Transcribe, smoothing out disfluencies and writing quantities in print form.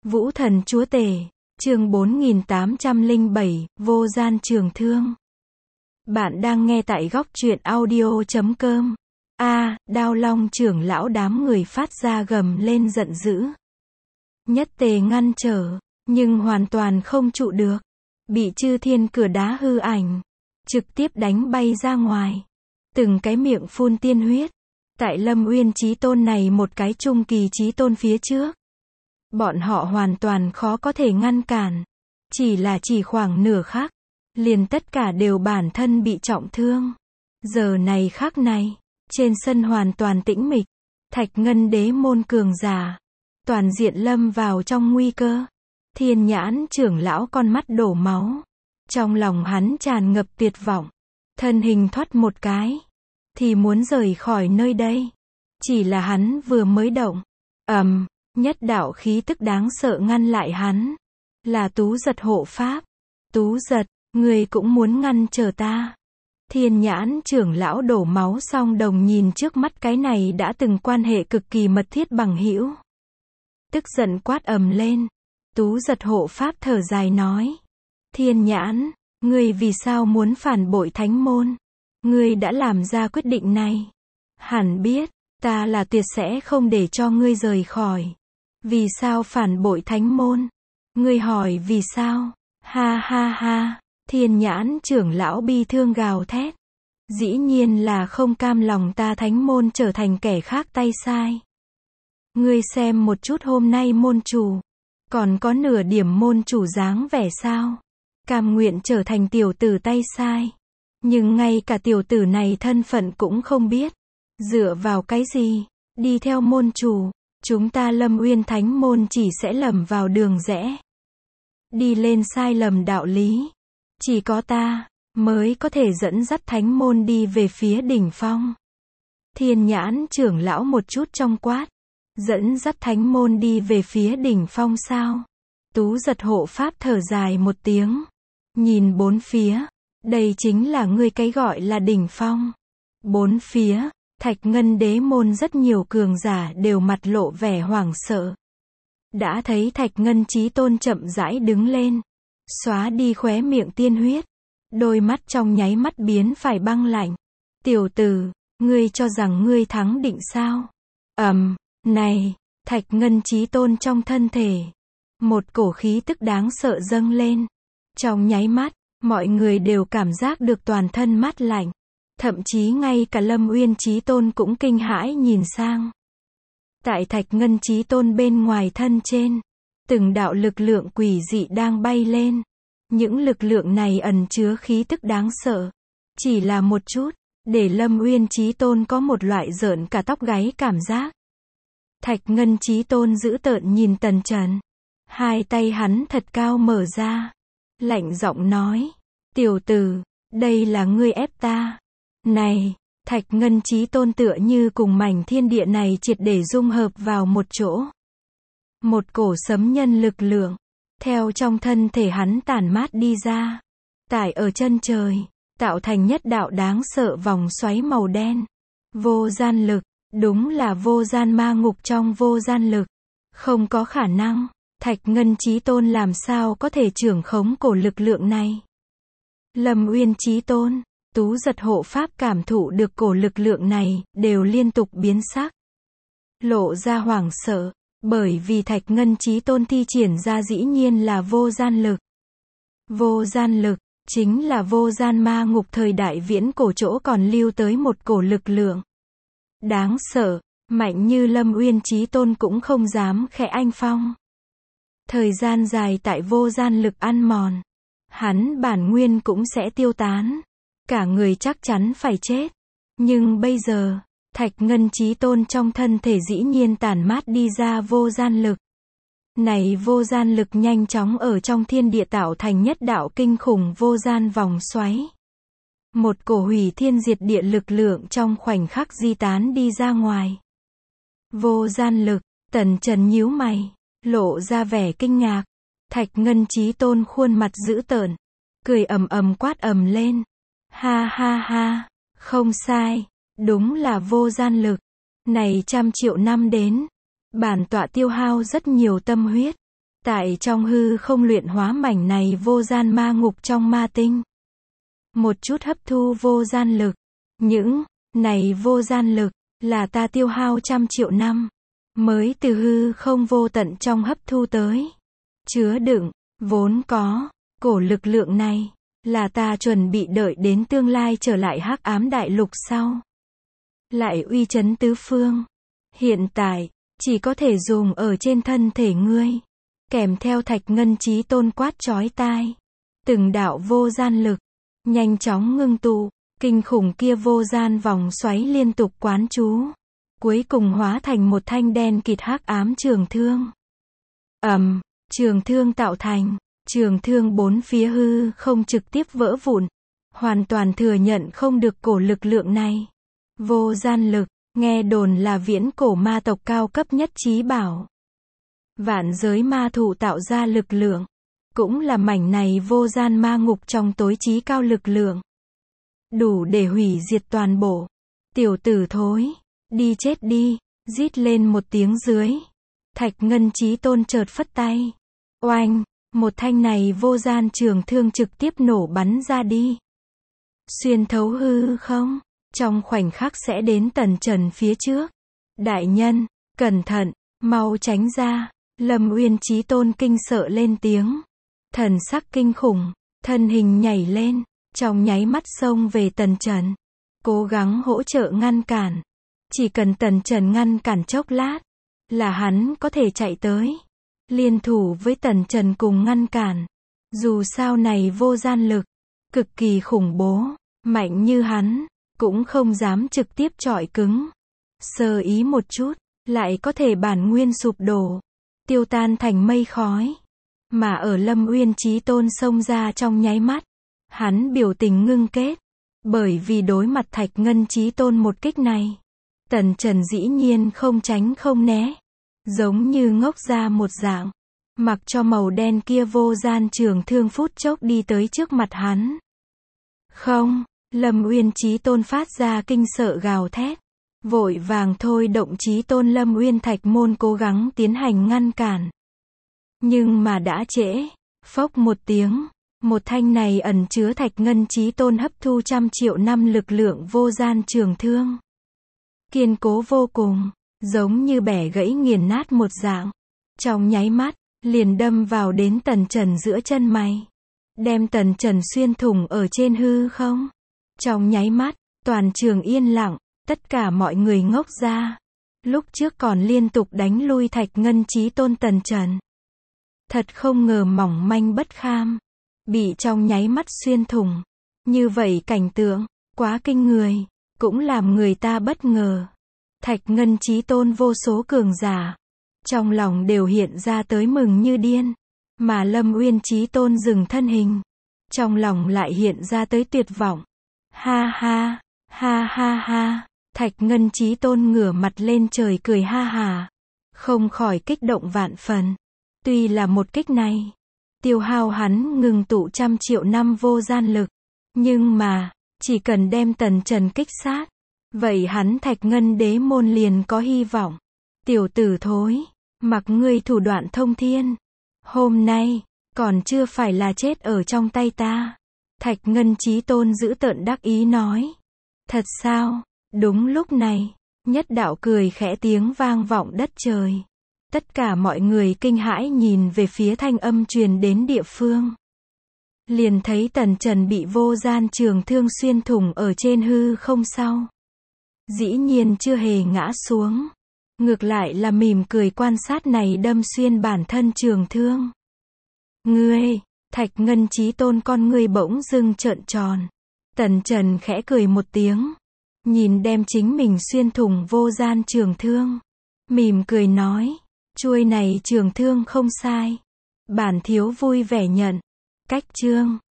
Vũ thần chúa tể, chương 4807, vô gian trường thương. Bạn đang nghe tại góc truyện audio.com. Đao Long trưởng lão đám người phát ra gầm lên giận dữ. Nhất tề ngăn trở, nhưng hoàn toàn không trụ được. Bị chư thiên cửa đá hư ảnh, trực tiếp đánh bay ra ngoài. Từng cái miệng phun tiên huyết. Tại Lâm Uyên Chí Tôn này một cái trung kỳ Chí Tôn phía trước. Bọn họ hoàn toàn khó có thể ngăn cản. Chỉ khoảng nửa khắc, liền tất cả đều bản thân bị trọng thương. Giờ này khắc này, trên sân hoàn toàn tĩnh mịch. Thạch Ngân Đế môn cường giả, toàn diện lâm vào trong nguy cơ. Thiên Nhãn trưởng lão con mắt đổ máu. Trong lòng hắn tràn ngập tuyệt vọng. Thân hình thoát một cái, thì muốn rời khỏi nơi đây. Chỉ là hắn vừa mới động, nhất đạo khí tức đáng sợ ngăn lại hắn. Là Tú Giật hộ pháp. Tú Giật, ngươi cũng muốn ngăn trở ta. Thiên Nhãn trưởng lão đổ máu song đồng nhìn trước mắt cái này đã từng quan hệ cực kỳ mật thiết bằng hữu. Tức giận quát ầm lên. Tú Giật hộ pháp thở dài nói. Thiên Nhãn, ngươi vì sao muốn phản bội thánh môn? Ngươi đã làm ra quyết định này. Hẳn biết, ta là tuyệt sẽ không để cho ngươi rời khỏi. Vì sao phản bội thánh môn? Ngươi hỏi vì sao? Ha ha ha, Thiên Nhãn trưởng lão bi thương gào thét. Dĩ nhiên là không cam lòng ta thánh môn trở thành kẻ khác tay sai. Ngươi xem một chút hôm nay môn chủ. Còn có nửa điểm môn chủ dáng vẻ sao? Cam nguyện trở thành tiểu tử tay sai. Nhưng ngay cả tiểu tử này thân phận cũng không biết. Dựa vào cái gì? Đi theo môn chủ. Chúng ta Lâm Uyên Thánh môn chỉ sẽ lầm vào đường rẽ. Đi lên sai lầm đạo lý. Chỉ có ta mới có thể dẫn dắt thánh môn đi về phía đỉnh phong. Thiên Nhãn trưởng lão một chút trong quát. Dẫn dắt thánh môn đi về phía đỉnh phong sao? Tú Giật hộ pháp thở dài một tiếng. Nhìn bốn phía. Đây chính là ngươi cái gọi là đỉnh phong. Bốn phía, Thạch Ngân Đế môn rất nhiều cường giả đều mặt lộ vẻ hoảng sợ. Đã thấy Thạch Ngân Chí Tôn chậm rãi đứng lên. Xóa đi khóe miệng tiên huyết. Đôi mắt trong nháy mắt biến phải băng lạnh. Tiểu tử, ngươi cho rằng ngươi thắng định sao? Này, Thạch Ngân Chí Tôn trong thân thể. Một cổ khí tức đáng sợ dâng lên. Trong nháy mắt, mọi người đều cảm giác được toàn thân mát lạnh. Thậm chí ngay cả Lâm Uyên Chí Tôn cũng kinh hãi nhìn sang. Tại Thạch Ngân Chí Tôn bên ngoài thân trên, từng đạo lực lượng quỷ dị đang bay lên. Những lực lượng này ẩn chứa khí tức đáng sợ. Chỉ là một chút, để Lâm Uyên Chí Tôn có một loại rợn cả tóc gáy cảm giác. Thạch Ngân Chí Tôn dữ tợn nhìn Tần Trần. Hai tay hắn thật cao mở ra. Lạnh giọng nói. Tiểu tử, đây là ngươi ép ta. Này, Thạch Ngân Chí Tôn tựa như cùng mảnh thiên địa này triệt để dung hợp vào một chỗ. Một cổ sấm nhân lực lượng, theo trong thân thể hắn tản mát đi ra. Tải ở chân trời, tạo thành nhất đạo đáng sợ vòng xoáy màu đen. Vô gian lực, đúng là vô gian ma ngục trong vô gian lực. Không có khả năng, Thạch Ngân Chí Tôn làm sao có thể trưởng khống cổ lực lượng này. Lâm Uyên Chí Tôn, Tú Giật hộ pháp cảm thụ được cổ lực lượng này, đều liên tục biến sắc. Lộ ra hoảng sợ, bởi vì Thạch Ngân Chí Tôn thi triển ra dĩ nhiên là vô gian lực. Vô gian lực, chính là vô gian ma ngục thời đại viễn cổ chỗ còn lưu tới một cổ lực lượng. Đáng sợ, mạnh như Lâm Uyên Chí Tôn cũng không dám khẽ anh phong. Thời gian dài tại vô gian lực ăn mòn, hắn bản nguyên cũng sẽ tiêu tán. Cả người chắc chắn phải chết. Nhưng bây giờ, Thạch Ngân Chí Tôn trong thân thể dĩ nhiên tản mát đi ra vô gian lực. Này vô gian lực nhanh chóng ở trong thiên địa tạo thành nhất đạo kinh khủng vô gian vòng xoáy. Một cổ hủy thiên diệt địa lực lượng trong khoảnh khắc di tán đi ra ngoài. Vô gian lực, Tần Trần nhíu mày, lộ ra vẻ kinh ngạc. Thạch Ngân Chí Tôn khuôn mặt dữ tợn, cười quát ầm lên. Ha ha ha, không sai, đúng là vô gian lực. Này trăm triệu năm đến, bản tọa tiêu hao rất nhiều tâm huyết, Tại trong hư không luyện hóa mảnh này vô gian ma ngục trong ma tinh. Một chút hấp thu vô gian lực. Những này vô gian lực là ta tiêu hao trăm triệu năm mới từ hư không vô tận trong hấp thu tới. Chứa đựng, vốn có, cổ lực lượng này là ta chuẩn bị đợi đến tương lai trở lại hắc ám đại lục sau. Lại uy chấn tứ phương. Hiện tại, chỉ có thể dùng ở trên thân thể ngươi. Kèm theo Thạch Ngân Chí Tôn quát chói tai. Từng đạo vô gian lực, nhanh chóng ngưng tụ, kinh khủng kia vô gian vòng xoáy liên tục quán chú. Cuối cùng hóa thành một thanh đen kịt hắc ám trường thương. Trường thương tạo thành, trường thương bốn phía hư không trực tiếp vỡ vụn. Hoàn toàn thừa nhận không được cổ lực lượng này. Vô gian lực, nghe đồn là viễn cổ ma tộc cao cấp nhất chí bảo. Vạn giới ma thụ tạo ra lực lượng. Cũng là mảnh này vô gian ma ngục trong tối chí cao lực lượng. Đủ để hủy diệt toàn bộ. Tiểu tử thối, đi chết đi, rít lên một tiếng dưới. Thạch Ngân Chí Tôn chợt phất tay. Oanh, một thanh này vô gian trường thương trực tiếp nổ bắn ra đi. Xuyên thấu hư không, trong khoảnh khắc sẽ đến Tần Trần phía trước. Đại nhân, cẩn thận, mau tránh ra. Lâm Uyên Chí Tôn kinh sợ lên tiếng. Thần sắc kinh khủng, thân hình nhảy lên, trong nháy mắt xông về Tần Trần. Cố gắng hỗ trợ ngăn cản. Chỉ cần Tần Trần ngăn cản chốc lát, là hắn có thể chạy tới. Liên thủ với Tần Trần cùng ngăn cản. Dù sao này vô gian lực, cực kỳ khủng bố, mạnh như hắn, cũng không dám trực tiếp chọi cứng. Sơ ý một chút, lại có thể bản nguyên sụp đổ, tiêu tan thành mây khói. Mà ở Lâm Uyên Chí Tôn xông ra trong nháy mắt, hắn biểu tình ngưng kết. Bởi vì đối mặt Thạch Ngân Chí Tôn một kích này, Tần Trần dĩ nhiên không tránh không né. Giống như ngốc ra một dạng. Mặc cho màu đen kia vô gian trường thương phút chốc đi tới trước mặt hắn. Không, Lâm Uyên Chí Tôn phát ra kinh sợ gào thét. Vội vàng thôi động Chí Tôn Lâm Uyên Thạch Môn cố gắng tiến hành ngăn cản. Nhưng mà đã trễ. Phốc một tiếng. Một thanh này ẩn chứa Thạch Ngân Chí Tôn hấp thu trăm triệu năm lực lượng vô gian trường thương. Kiên cố vô cùng. Giống như bẻ gãy nghiền nát một dạng. Trong nháy mắt, liền đâm vào đến Tần Trần giữa chân mày. Đem Tần Trần xuyên thủng ở trên hư không. Trong nháy mắt, toàn trường yên lặng, tất cả mọi người ngốc ra. Lúc trước còn liên tục đánh lui Thạch Ngân Chí Tôn Tần Trần. Thật không ngờ mỏng manh bất kham. Bị trong nháy mắt xuyên thủng. Như vậy cảnh tượng, quá kinh người, cũng làm người ta bất ngờ. Thạch Ngân Chí Tôn vô số cường giả. Trong lòng đều hiện ra tới mừng như điên. Mà Lâm Uyên Chí Tôn dừng thân hình. Trong lòng lại hiện ra tới tuyệt vọng. Ha ha, ha ha ha. Thạch Ngân Chí Tôn ngửa mặt lên trời cười ha hà. Không khỏi kích động vạn phần. Tuy là một kích này, tiêu hao hắn ngừng tụ trăm triệu năm vô gian lực. Nhưng mà, chỉ cần đem Tần Trần kích sát. Vậy hắn Thạch Ngân Đế Môn liền có hy vọng. Tiểu tử thối, mặc ngươi thủ đoạn thông thiên. Hôm nay, còn chưa phải là chết ở trong tay ta. Thạch Ngân Chí Tôn giữ tợn đắc ý nói. Thật sao? Đúng lúc này, nhất đạo cười khẽ tiếng vang vọng đất trời. Tất cả mọi người kinh hãi nhìn về phía thanh âm truyền đến địa phương. Liền thấy Tần Trần bị vô gian trường thương xuyên thủng ở trên hư không sau. Dĩ nhiên chưa hề ngã xuống. Ngược lại là mỉm cười quan sát này đâm xuyên bản thân trường thương. Ngươi, Thạch Ngân Chí Tôn con ngươi bỗng dưng trợn tròn. Tần Trần khẽ cười một tiếng. Nhìn đem chính mình xuyên thủng vô gian trường thương. Mỉm cười nói. Chuôi này trường thương không sai. Bản thiếu vui vẻ nhận. Cách chương.